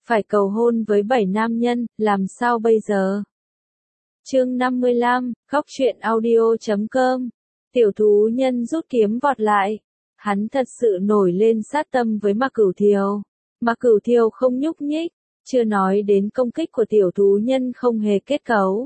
phải cầu hôn với 7 nam nhân, làm sao bây giờ? Chương 55, khóc chuyện audio.com. Tiểu thú nhân rút kiếm vọt lại. Hắn thật sự nổi lên sát tâm với Mạc Cửu Thiều. Mạc Cửu Thiều không nhúc nhích, chưa nói đến công kích của tiểu thú nhân không hề kết cấu.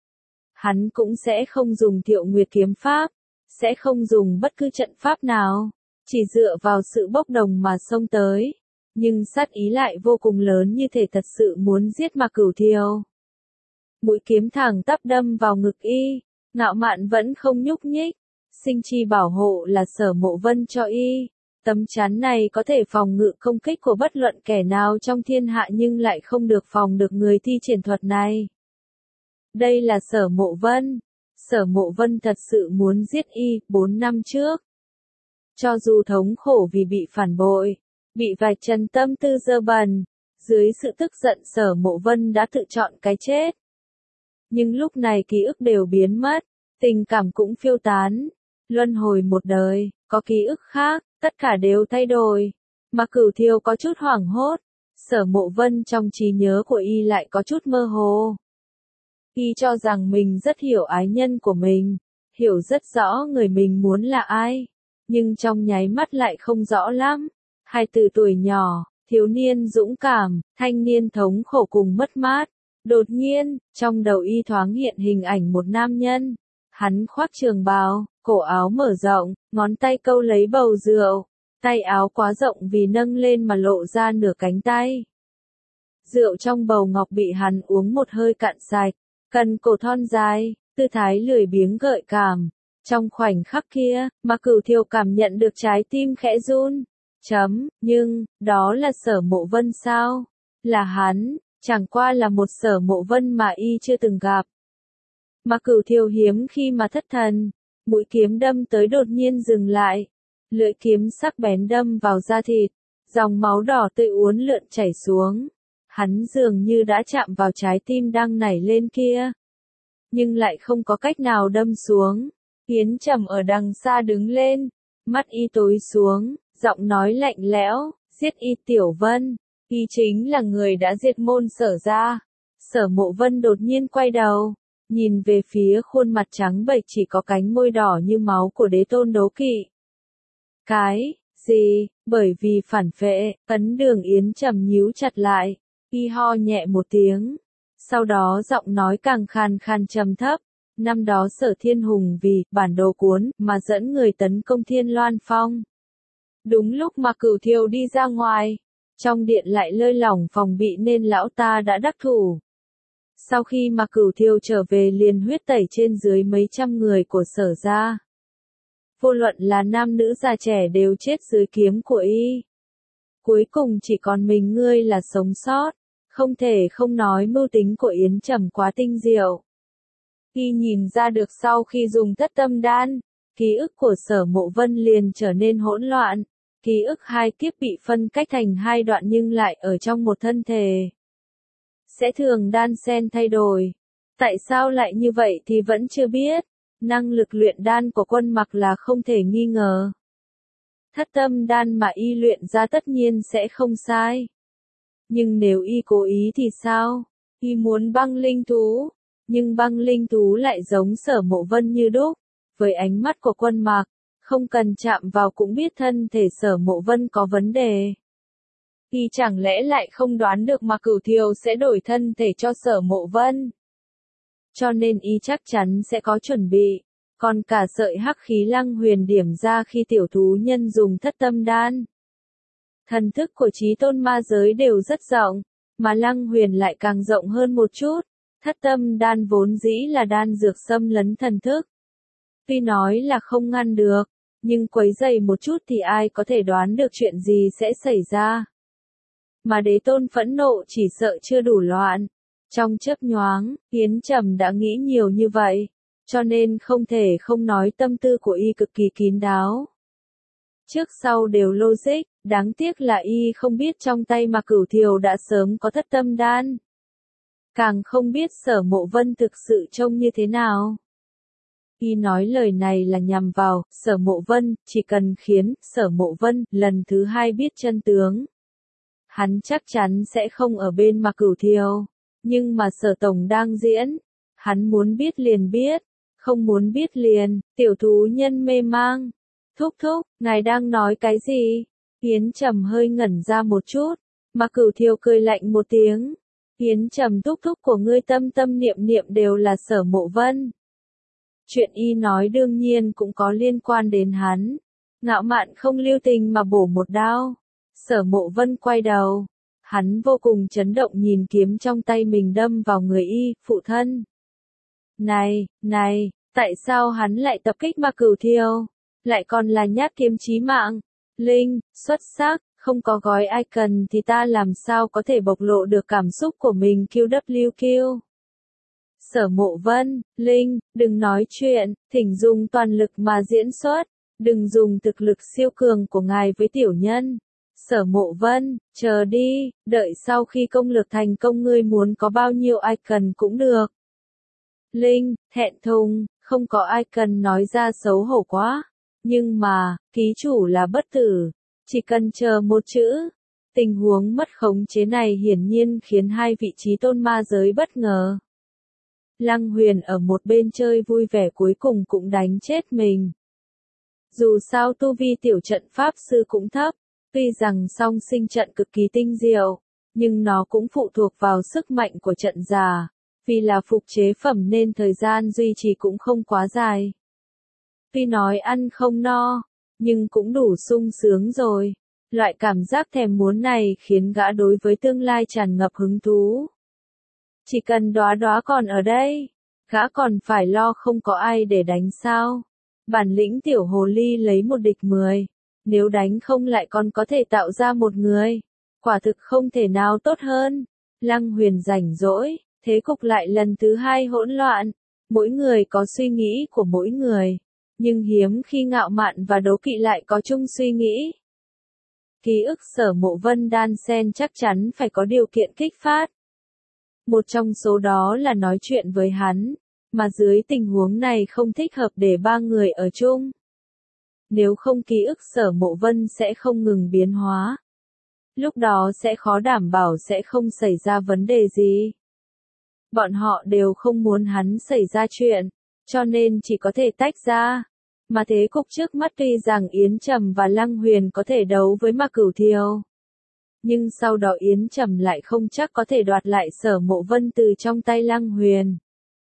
Hắn cũng sẽ không dùng Thiệu Nguyệt kiếm pháp, sẽ không dùng bất cứ trận pháp nào, chỉ dựa vào sự bốc đồng mà xông tới. Nhưng sát ý lại vô cùng lớn, như thể thật sự muốn giết Mạc Cửu Thiều. Mũi kiếm thẳng tắp đâm vào ngực y, Ngạo Mạn vẫn không nhúc nhích. Sinh chi bảo hộ là Sở Mộ Vân cho y. Tấm chắn này có thể phòng ngự công kích của bất luận kẻ nào trong thiên hạ, nhưng lại không được phòng được người thi triển thuật này. Đây là Sở Mộ Vân. Sở Mộ Vân thật sự muốn giết y 4 năm trước. Cho dù thống khổ vì bị phản bội, bị vạch trần tâm tư dơ bẩn, dưới sự tức giận Sở Mộ Vân đã tự chọn cái chết. Nhưng lúc này ký ức đều biến mất, tình cảm cũng phiêu tán. Luân hồi một đời, có ký ức khác, tất cả đều thay đổi. Mạc Cửu Thiều có chút hoảng hốt, Sở Mộ Vân trong trí nhớ của y lại có chút mơ hồ. Y cho rằng mình rất hiểu ái nhân của mình, hiểu rất rõ người mình muốn là ai, nhưng trong nháy mắt lại không rõ lắm. Hai từ tuổi nhỏ, thiếu niên dũng cảm, thanh niên thống khổ cùng mất mát. Đột nhiên, trong đầu y thoáng hiện hình ảnh một nam nhân. Hắn khoác trường bào, cổ áo mở rộng, ngón tay câu lấy bầu rượu. Tay áo quá rộng vì nâng lên mà lộ ra nửa cánh tay. Rượu trong bầu ngọc bị hắn uống một hơi cạn sạch. Cần cổ thon dài, tư thái lười biếng gợi cảm. Trong khoảnh khắc kia, Mạc Cửu Thiều cảm nhận được trái tim khẽ run. Nhưng, đó là Sở Mộ Vân sao? Là hắn, chẳng qua là một Sở Mộ Vân mà y chưa từng gặp. Mạc Cửu Thiều hiếm khi mà thất thần, mũi kiếm đâm tới đột nhiên dừng lại. Lưỡi kiếm sắc bén đâm vào da thịt, dòng máu đỏ tươi uốn lượn chảy xuống. Hắn dường như đã chạm vào trái tim đang nảy lên kia, nhưng lại không có cách nào đâm xuống. Yến Trầm ở đằng xa đứng lên, mắt y tối xuống, giọng nói lạnh lẽo, giết y Tiểu Vân, y chính là người đã diệt môn Sở gia. Sở Mộ Vân đột nhiên quay đầu, nhìn về phía khuôn mặt trắng bệch chỉ có cánh môi đỏ như máu của Đế Tôn Đố Kỵ. Cái gì? Bởi vì phản phệ, ấn đường Yến Trầm nhíu chặt lại, y ho nhẹ một tiếng, sau đó giọng nói càng khàn khàn trầm thấp. Năm đó Sở Thiên Hùng vì bản đồ cuốn mà dẫn người tấn công Thiên Loan Phong. Đúng lúc mà Cửu Thiều đi ra ngoài, trong điện lại lơi lỏng phòng bị nên lão ta đã đắc thủ. Sau khi mà Cửu Thiều trở về liền huyết tẩy trên dưới mấy trăm người của Sở gia. Vô luận là nam nữ già trẻ đều chết dưới kiếm của y. Cuối cùng chỉ còn mình ngươi là sống sót, không thể không nói mưu tính của Yến Trầm quá tinh diệu. Y nhìn ra được sau khi dùng Thất Tâm Đan, ký ức của Sở Mộ Vân liền trở nên hỗn loạn, ký ức hai kiếp bị phân cách thành hai đoạn nhưng lại ở trong một thân thể. Sẽ thường đan xen thay đổi. Tại sao lại như vậy thì vẫn chưa biết. Năng lực luyện đan của Quân Mặc là không thể nghi ngờ. Thất Tâm Đan mà y luyện ra tất nhiên sẽ không sai. Nhưng nếu y cố ý thì sao? Y muốn băng linh thú, nhưng băng linh thú lại giống Sở Mộ Vân như đúc. Với ánh mắt của Quân Mặc, không cần chạm vào cũng biết thân thể Sở Mộ Vân có vấn đề. Y chẳng lẽ lại không đoán được mà Cửu Thiều sẽ đổi thân thể cho Sở Mộ Vân? Cho nên y chắc chắn sẽ có chuẩn bị. Còn cả sợi hắc khí Lăng Huyền điểm ra khi tiểu thú nhân dùng Thất Tâm Đan. Thần thức của Chí Tôn ma giới đều rất rộng, mà Lăng Huyền lại càng rộng hơn một chút. Thất Tâm Đan vốn dĩ là đan dược xâm lấn thần thức. Tuy nói là không ngăn được, nhưng quấy rầy một chút thì ai có thể đoán được chuyện gì sẽ xảy ra. Mà Đế Tôn phẫn nộ chỉ sợ chưa đủ loạn. Trong chớp nhoáng, Yến Trầm đã nghĩ nhiều như vậy, cho nên không thể không nói tâm tư của y cực kỳ kín đáo. Trước sau đều logic, đáng tiếc là y không biết trong tay mà Cửu Thiều đã sớm có Thất Tâm Đan. Càng không biết Sở Mộ Vân thực sự trông như thế nào. Y nói lời này là nhằm vào Sở Mộ Vân, chỉ cần khiến Sở Mộ Vân lần thứ hai biết chân tướng. Hắn chắc chắn sẽ không ở bên Mạc Cửu Thiều. Nhưng mà Sở Tổng đang diễn. Hắn muốn biết liền biết. Không muốn biết liền. Tiểu thú nhân mê mang. Thúc thúc, ngài đang nói cái gì? Yến Trầm hơi ngẩn ra một chút. Mạc Cửu Thiều cười lạnh một tiếng. Yến Trầm, thúc thúc của ngươi tâm tâm niệm niệm đều là Sở Mộ Vân. Chuyện y nói đương nhiên cũng có liên quan đến hắn. Ngạo Mạn không lưu tình mà bổ một đao. Sở Mộ Vân quay đầu. Hắn vô cùng chấn động nhìn kiếm trong tay mình đâm vào người y, phụ thân. Này, tại sao hắn lại tập kích Mạc Cửu Thiều? Lại còn là nhát kiếm chí mạng. Linh, xuất sắc, không có gói icon thì ta làm sao có thể bộc lộ được cảm xúc của mình QWQ. Sở Mộ Vân, Linh, đừng nói chuyện, thỉnh dùng toàn lực mà diễn xuất, đừng dùng thực lực siêu cường của ngài với tiểu nhân. Sở Mộ Vân, chờ đi, đợi sau khi công lược thành công ngươi muốn có bao nhiêu icon cũng được. Linh, thẹn thùng, không có icon nói ra xấu hổ quá. Nhưng mà, ký chủ là bất tử, chỉ cần chờ một chữ. Tình huống mất khống chế này hiển nhiên khiến hai vị trí tôn ma giới bất ngờ. Lăng Huyền ở một bên chơi vui vẻ cuối cùng cũng đánh chết mình. Dù sao tu vi tiểu trận pháp sư cũng thấp, tuy rằng song sinh trận cực kỳ tinh diệu, nhưng nó cũng phụ thuộc vào sức mạnh của trận giả, vì là phục chế phẩm nên thời gian duy trì cũng không quá dài. Tuy nói ăn không no, nhưng cũng đủ sung sướng rồi. Loại cảm giác thèm muốn này khiến gã đối với tương lai tràn ngập hứng thú. Chỉ cần Đóa Đóa còn ở đây, gã còn phải lo không có ai để đánh sao. Bản lĩnh tiểu hồ ly lấy một địch 10, nếu đánh không lại còn có thể tạo ra một người. Quả thực không thể nào tốt hơn. Lăng Huyền rảnh rỗi, thế cục lại lần thứ hai hỗn loạn. Mỗi người có suy nghĩ của mỗi người. Nhưng hiếm khi Ngạo Mạn và Đố Kỵ lại có chung suy nghĩ. Ký ức Sở Mộ Vân đan xen chắc chắn phải có điều kiện kích phát. Một trong số đó là nói chuyện với hắn, mà dưới tình huống này không thích hợp để ba người ở chung. Nếu không ký ức Sở Mộ Vân sẽ không ngừng biến hóa. Lúc đó sẽ khó đảm bảo sẽ không xảy ra vấn đề gì. Bọn họ đều không muốn hắn xảy ra chuyện, cho nên chỉ có thể tách ra. Mà thế cục trước mắt tuy rằng Yến Trầm và Lăng Huyền có thể đấu với Mạc Cửu Thiều. Nhưng sau đó Yến Trầm lại không chắc có thể đoạt lại Sở Mộ Vân từ trong tay Lăng Huyền.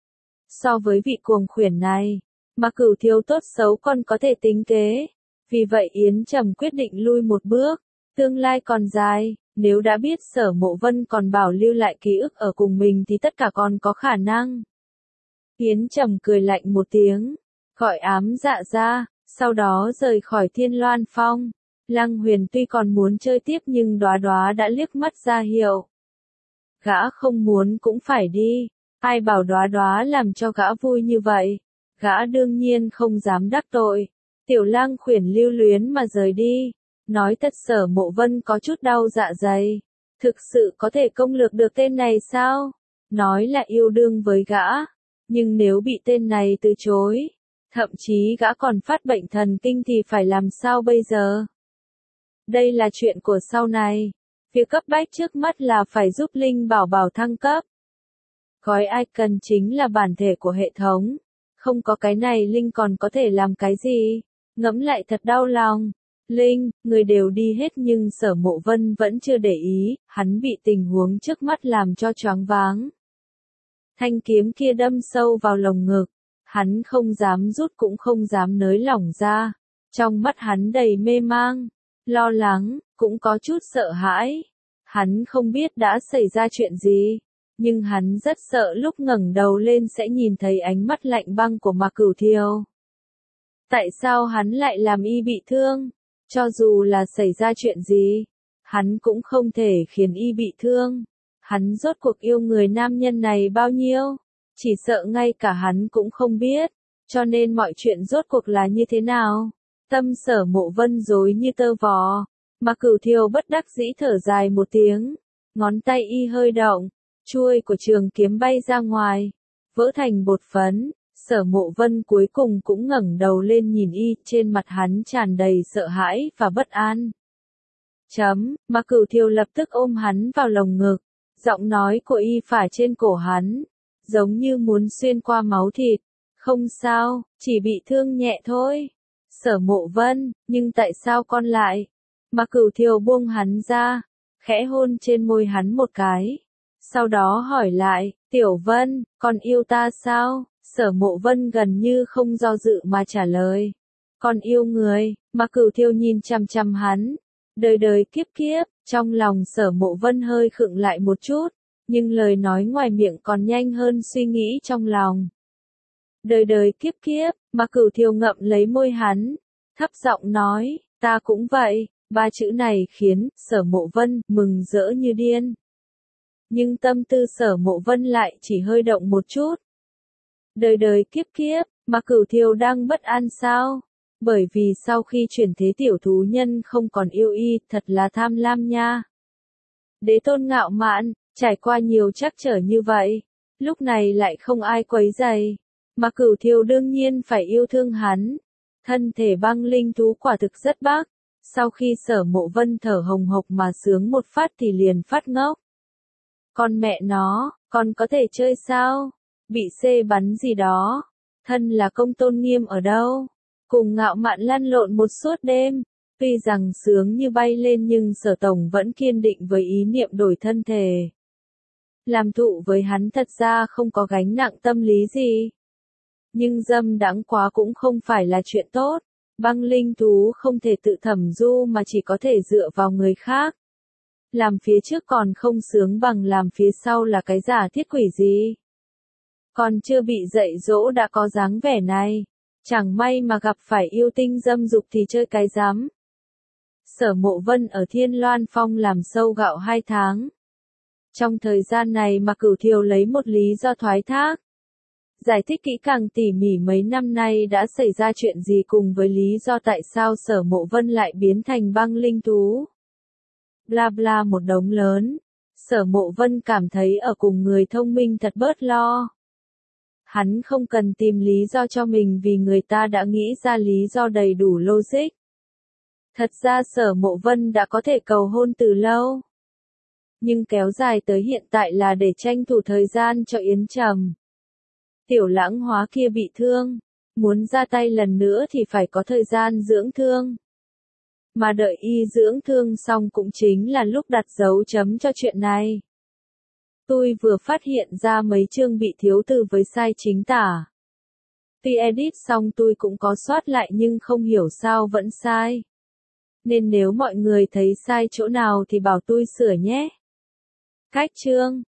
So với vị cuồng khuyển này, Mạc Cửu Thiều tốt xấu còn có thể tính kế. Vì vậy Yến Trầm quyết định lui một bước. Tương lai còn dài, nếu đã biết Sở Mộ Vân còn bảo lưu lại ký ức ở cùng mình thì tất cả còn có khả năng. Yến Trầm cười lạnh một tiếng. Gọi Ám Dạ ra, sau đó rời khỏi Thiên Loan Phong. Lăng Huyền tuy còn muốn chơi tiếp nhưng Đóa Đóa đã liếc mắt ra hiệu. Gã không muốn cũng phải đi, ai bảo Đóa Đóa làm cho gã vui như vậy. Gã đương nhiên không dám đắc tội. Tiểu Lang Khuyển lưu luyến mà rời đi. Nói thật Sở Mộ Vân có chút đau dạ dày. Thực sự có thể công lược được tên này sao? Nói là yêu đương với gã. Nhưng nếu bị tên này từ chối, thậm chí gã còn phát bệnh thần kinh thì phải làm sao bây giờ? Đây là chuyện của sau này. Việc cấp bách trước mắt là phải giúp Linh Bảo Bảo thăng cấp. Gói icon chính là bản thể của hệ thống. Không có cái này Linh còn có thể làm cái gì? Ngẫm lại thật đau lòng. Linh, người đều đi hết nhưng Sở Mộ Vân vẫn chưa để ý, hắn bị tình huống trước mắt làm cho choáng váng. Thanh kiếm kia đâm sâu vào lồng ngực. Hắn không dám rút cũng không dám nới lỏng ra. Trong mắt hắn đầy mê mang, lo lắng, cũng có chút sợ hãi. Hắn không biết đã xảy ra chuyện gì, nhưng hắn rất sợ lúc ngẩng đầu lên sẽ nhìn thấy ánh mắt lạnh băng của Mạc Cửu Thiều. Tại sao hắn lại làm y bị thương? Cho dù là xảy ra chuyện gì, hắn cũng không thể khiến y bị thương. Hắn rốt cuộc yêu người nam nhân này bao nhiêu? Chỉ sợ ngay cả hắn cũng không biết, cho nên mọi chuyện rốt cuộc là như thế nào? Tâm Sở Mộ Vân rối như tơ vò, Mạc Cửu Thiều bất đắc dĩ thở dài một tiếng, ngón tay y hơi động, chuôi của trường kiếm bay ra ngoài, vỡ thành bột phấn. Sở Mộ Vân cuối cùng cũng ngẩng đầu lên nhìn y, trên mặt hắn tràn đầy sợ hãi và bất an. Mà Cửu Thiều lập tức ôm hắn vào lồng ngực, giọng nói của y phả trên cổ hắn, giống như muốn xuyên qua máu thịt. Không sao, chỉ bị thương nhẹ thôi. Sở Mộ Vân, nhưng tại sao con lại? Mà Cửu Thiều buông hắn ra, khẽ hôn trên môi hắn một cái. Sau đó hỏi lại, Tiểu Vân, con yêu ta sao? Sở Mộ Vân gần như không do dự mà trả lời. Con yêu người. Mà Cửu Thiều nhìn chằm chằm hắn. Đời đời kiếp kiếp, trong lòng Sở Mộ Vân hơi khựng lại một chút, nhưng lời nói ngoài miệng còn nhanh hơn suy nghĩ trong lòng. Đời đời kiếp kiếp, mà Cửu Thiều ngậm lấy môi hắn, thấp giọng nói, ta cũng vậy. Ba chữ này khiến Sở Mộ Vân mừng rỡ như điên. Nhưng tâm tư Sở Mộ Vân lại chỉ hơi động một chút. Đời đời kiếp kiếp, mà Cửu Thiều đang bất an sao? Bởi vì sau khi chuyển thế tiểu thú nhân không còn yêu y, thật là tham lam nha. Đế Tôn ngạo mạn, trải qua nhiều trắc trở như vậy, lúc này lại không ai quấy rầy, mà Cửu Thiều đương nhiên phải yêu thương hắn. Thân thể băng linh thú quả thực rất bác, sau khi Sở Mộ Vân thở hồng hộc mà sướng một phát thì liền phát ngốc. Con mẹ nó, con có thể chơi sao? Bị xê bắn gì đó? Thân là Công Tôn Nghiêm ở đâu? Cùng ngạo mạn lăn lộn một suốt đêm, tuy rằng sướng như bay lên nhưng Sở Tổng vẫn kiên định với ý niệm đổi thân thể. Làm thụ với hắn thật ra không có gánh nặng tâm lý gì. Nhưng dâm đãng quá cũng không phải là chuyện tốt. Băng linh thú không thể tự thẩm du mà chỉ có thể dựa vào người khác. Làm phía trước còn không sướng bằng làm phía sau là cái giả thiết quỷ gì. Còn chưa bị dạy dỗ đã có dáng vẻ này. Chẳng may mà gặp phải yêu tinh dâm dục thì chơi cái rắm. Sở Mộ Vân ở Thiên Loan Phong làm sâu gạo 2 tháng. Trong thời gian này mà Cửu Thiều lấy một lý do thoái thác. Giải thích kỹ càng tỉ mỉ mấy năm nay đã xảy ra chuyện gì cùng với lý do tại sao Sở Mộ Vân lại biến thành băng linh thú. Bla bla một đống lớn. Sở Mộ Vân cảm thấy ở cùng người thông minh thật bớt lo. Hắn không cần tìm lý do cho mình vì người ta đã nghĩ ra lý do đầy đủ logic. Thật ra Sở Mộ Vân đã có thể cầu hôn từ lâu. Nhưng kéo dài tới hiện tại là để tranh thủ thời gian cho Yến Trầm. Tiểu Lãng Hóa kia bị thương. Muốn ra tay lần nữa thì phải có thời gian dưỡng thương. Mà đợi y dưỡng thương xong cũng chính là lúc đặt dấu chấm cho chuyện này. Tôi vừa phát hiện ra mấy chương bị thiếu từ với sai chính tả. Tuy edit xong tôi cũng có soát lại nhưng không hiểu sao vẫn sai. Nên nếu mọi người thấy sai chỗ nào thì bảo tôi sửa nhé. Cách chương